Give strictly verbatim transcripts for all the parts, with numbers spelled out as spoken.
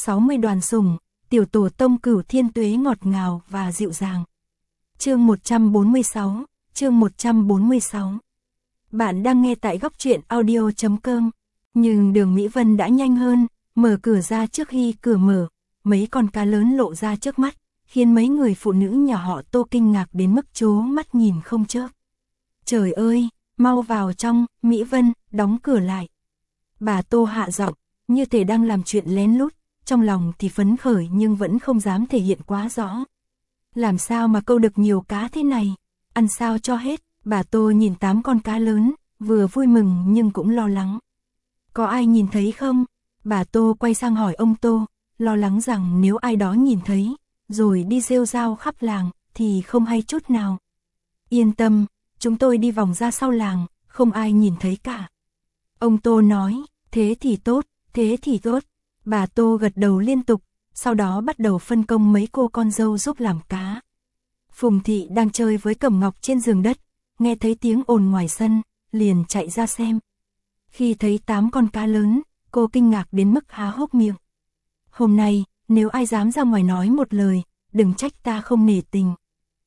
sáu mươi đoàn sủng, tiểu tổ tông Cửu Thiên Tuế ngọt ngào và dịu dàng. Chương một trăm bốn mươi sáu, chương một trăm bốn mươi sáu. Bạn đang nghe tại góc truyện audio chấm com. Nhưng Đường Mỹ Vân đã nhanh hơn, mở cửa ra trước khi cửa mở, mấy con cá lớn lộ ra trước mắt, khiến mấy người phụ nữ nhà họ Tô kinh ngạc đến mức trố mắt nhìn không chớp. Trời ơi, mau vào trong, Mỹ Vân, đóng cửa lại. Bà Tô hạ giọng, như thể đang làm chuyện lén lút, trong lòng thì phấn khởi nhưng vẫn không dám thể hiện quá rõ. Làm sao mà câu được nhiều cá thế này, ăn sao cho hết, bà Tô nhìn tám con cá lớn, vừa vui mừng nhưng cũng lo lắng. Có ai nhìn thấy không? Bà Tô quay sang hỏi ông Tô, lo lắng rằng nếu ai đó nhìn thấy, rồi đi rêu rao khắp làng, thì không hay chút nào. Yên tâm, chúng tôi đi vòng ra sau làng, không ai nhìn thấy cả. Ông Tô nói, thế thì tốt, thế thì tốt. Bà Tô gật đầu liên tục, sau đó bắt đầu phân công mấy cô con dâu giúp làm cá. Phùng Thị đang chơi với Cẩm Ngọc trên giường đất, nghe thấy tiếng ồn ngoài sân, liền chạy ra xem. Khi thấy tám con cá lớn, cô kinh ngạc đến mức há hốc miệng. Hôm nay, nếu ai dám ra ngoài nói một lời, đừng trách ta không nể tình.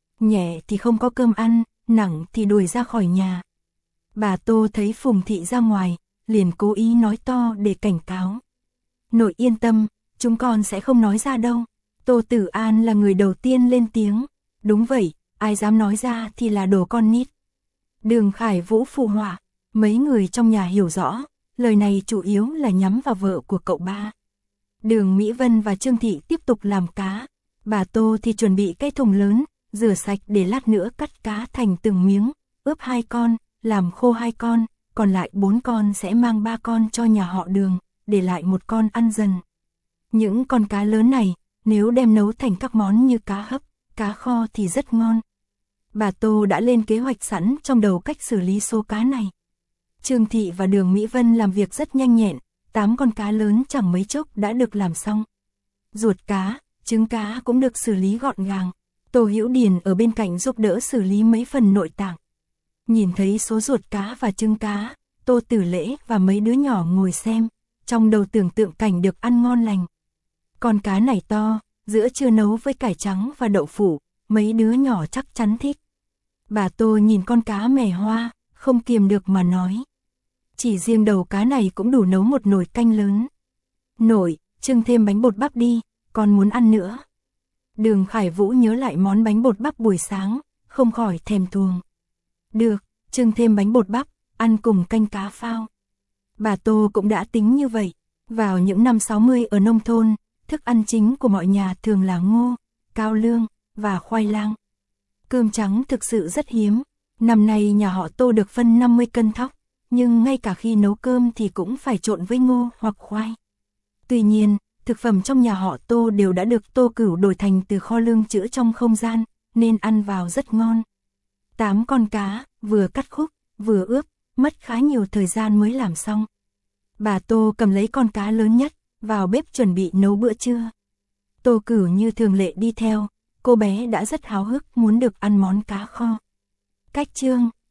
Nhẹ thì không có cơm ăn, nặng thì đuổi ra khỏi nhà. Bà Tô thấy Phùng Thị ra ngoài, liền cố ý nói to để cảnh cáo. Nội yên tâm, chúng con sẽ không nói ra đâu. Tô Tử An là người đầu tiên lên tiếng. Đúng vậy, ai dám nói ra thì là đồ con nít. Đường Khải Vũ phụ họa, mấy người trong nhà hiểu rõ, lời này chủ yếu là nhắm vào vợ của cậu ba. Đường Mỹ Vân và Trương Thị tiếp tục làm cá, bà Tô thì chuẩn bị cái thùng lớn, rửa sạch để lát nữa cắt cá thành từng miếng, ướp hai con, làm khô hai con, còn lại bốn con sẽ mang ba con cho nhà họ Đường, để lại một con ăn dần. Những con cá lớn này, nếu đem nấu thành các món như cá hấp, cá kho thì rất ngon. Bà Tô đã lên kế hoạch sẵn trong đầu cách xử lý số cá này. Trương Thị và Đường Mỹ Vân làm việc rất nhanh nhẹn, tám con cá lớn chẳng mấy chốc đã được làm xong. Ruột cá, trứng cá cũng được xử lý gọn gàng. Tô Hữu Điền ở bên cạnh giúp đỡ xử lý mấy phần nội tạng. Nhìn thấy số ruột cá và trứng cá, Tô Tử Lễ và mấy đứa nhỏ ngồi xem, trong đầu tưởng tượng cảnh được ăn ngon lành. Con cá này to, giữa trưa nấu với cải trắng và đậu phụ, mấy đứa nhỏ chắc chắn thích. Bà Tô nhìn con cá mè hoa, không kiềm được mà nói. Chỉ riêng đầu cá này cũng đủ nấu một nồi canh lớn. Nội, trưng thêm bánh bột bắp đi, con muốn ăn nữa. Đường Khải Vũ nhớ lại món bánh bột bắp buổi sáng, không khỏi thèm thuồng. Được, trưng thêm bánh bột bắp, ăn cùng canh cá phao. Bà Tô cũng đã tính như vậy. Vào những năm sáu mươi ở nông thôn, thức ăn chính của mọi nhà thường là ngô, cao lương và khoai lang. Cơm trắng thực sự rất hiếm. Năm nay nhà họ Tô được phân năm mươi cân thóc, nhưng ngay cả khi nấu cơm thì cũng phải trộn với ngô hoặc khoai. Tuy nhiên, thực phẩm trong nhà họ Tô đều đã được Tô Cửu đổi thành từ kho lương trữ trong không gian, nên ăn vào rất ngon. Tám con cá, vừa cắt khúc, vừa ướp, mất khá nhiều thời gian mới làm xong. Bà Tô cầm lấy con cá lớn nhất, vào bếp chuẩn bị nấu bữa trưa. Tô Cửu như thường lệ đi theo, cô bé đã rất háo hức muốn được ăn món cá kho. Cách chương,